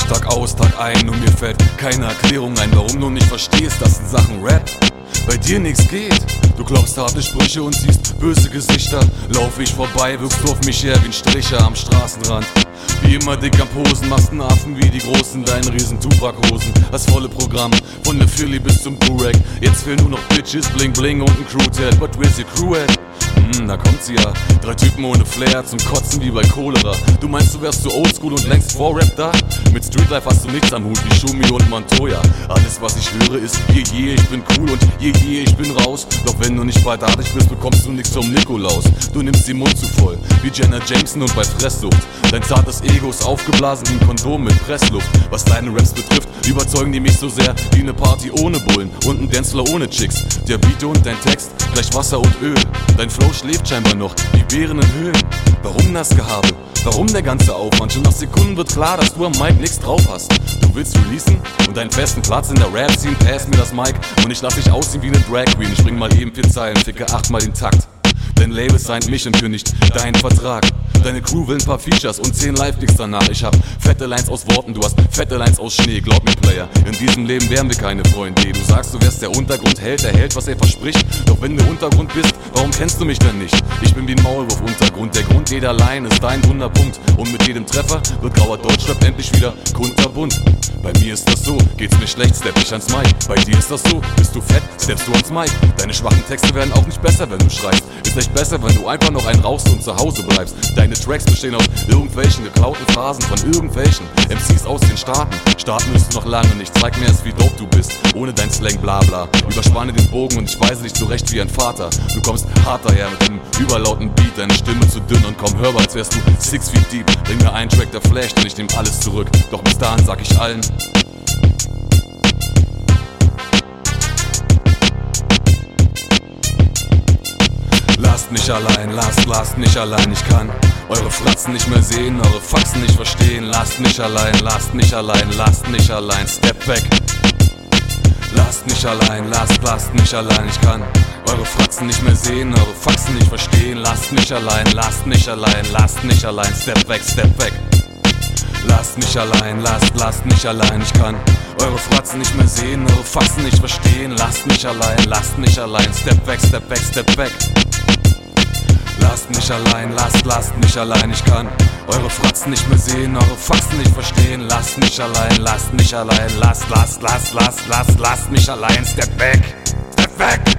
Tag aus, Tag ein und mir fällt keine Erklärung ein, warum du nicht verstehst, dass in Sachen Rap bei dir nichts geht. Du glaubst harte Sprüche und siehst böse Gesichter. Lauf ich vorbei, wirkst du auf mich her wie ein Stricher am Straßenrand. Wie immer dick am Posen, machst einen Affen wie die Großen, deinen riesen Tupac-Hosen. Das volle Programm, von der Philly bis zum Durag. Jetzt fehlen nur noch Bitches, Bling Bling und ein Crew-Tat. But where's your crew at? Da kommt sie ja. 3 Typen ohne Flair, zum Kotzen wie bei Cholera. Du meinst, du wärst zu oldschool und längst vor Rap da? Mit Streetlife hast du nichts am Hut wie Schumi und Montoya. Alles, was ich höre, ist je, ich bin cool und je, ich bin raus. Doch wenn du nicht bald artig bist, bekommst du nichts vom Nikolaus. Du nimmst den Mund zu voll, wie Jenna Jameson und bei Fresssucht. Dein zartes Ego ist aufgeblasen wie ein Kondom mit Pressluft. Was deine Raps betrifft, überzeugen die mich so sehr wie eine Party ohne Bullen und ein Dancefloor ohne Chicks. Der Beat und dein Text, gleich Wasser und Öl. Dein Flow schläft scheinbar noch, wie Bären in Höhlen. Warum das Gehabe? Warum der ganze Aufwand? Schon nach Sekunden wird klar, dass du am Mic nichts drauf hast. Du willst releasen und deinen festen Platz in der Rap-Scene, pass mir das Mic und ich lass dich aussehen wie eine Drag Queen. Ich bring mal eben 4 Zeilen, ficke 8-mal den Takt. Dein Label signed mich und kündigt deinen Vertrag. Deine Crew will ein paar Features und 10 Live-Gigs danach. Ich hab fette Lines aus Worten, du hast fette Lines aus Schnee. Glaub mir, Player, in diesem Leben wären wir keine Freunde. Du sagst, du wärst der Untergrundheld, der hält, was er verspricht. Doch wenn du Untergrund bist, warum kennst du mich denn nicht? Ich bin wie ein Maulwurf-Untergrund, der Grund jeder Line ist dein Wunderpunkt. Und mit jedem Treffer wird grauer Deutschrap endlich wieder kunterbunt. Bei mir ist das so, geht's mir schlecht, stepp ich ans Mic. Bei dir ist das so, bist du fett, steppst du ans Mic. Deine schwachen Texte werden auch nicht besser, wenn du schreibst. Ist echt besser, wenn du einfach noch einen rauchst und zu Hause bleibst. Deine Tracks bestehen aus irgendwelchen geklauten Phrasen von irgendwelchen MCs aus den Staaten. Starten müsst du noch lange nicht, zeig mir erst, wie dope du bist. Ohne dein Slang blabla, überspanne den Bogen und ich weise dich zurecht wie ein Vater. Du kommst hart daher mit einem überlauten Beat, deine Stimme zu dünn und kaum hörbar, als wärst du 6 feet deep. Bring mir einen Track, der flasht und ich nehm alles zurück. Doch bis dahin sag ich allen: Lasst mich allein, lasst mich allein, ich kann eure Fratzen nicht mehr sehen, eure Faxen nicht verstehen. Lasst mich allein, lasst mich allein, step back. Lasst mich allein, lasst mich allein, ich kann eure Fratzen nicht mehr sehen, eure Faxen nicht verstehen. Lasst mich allein, step back, step back. Lasst mich allein, lasst mich allein, ich kann eure Fratzen nicht mehr sehen, eure Faxen nicht verstehen. Lasst mich allein, step back, step back, step back. Lasst mich allein, lasst mich allein, ich kann eure Fratzen nicht mehr sehen, eure Faxen nicht verstehen. Lasst mich allein, lasst mich allein, lasst mich allein, step back, step back.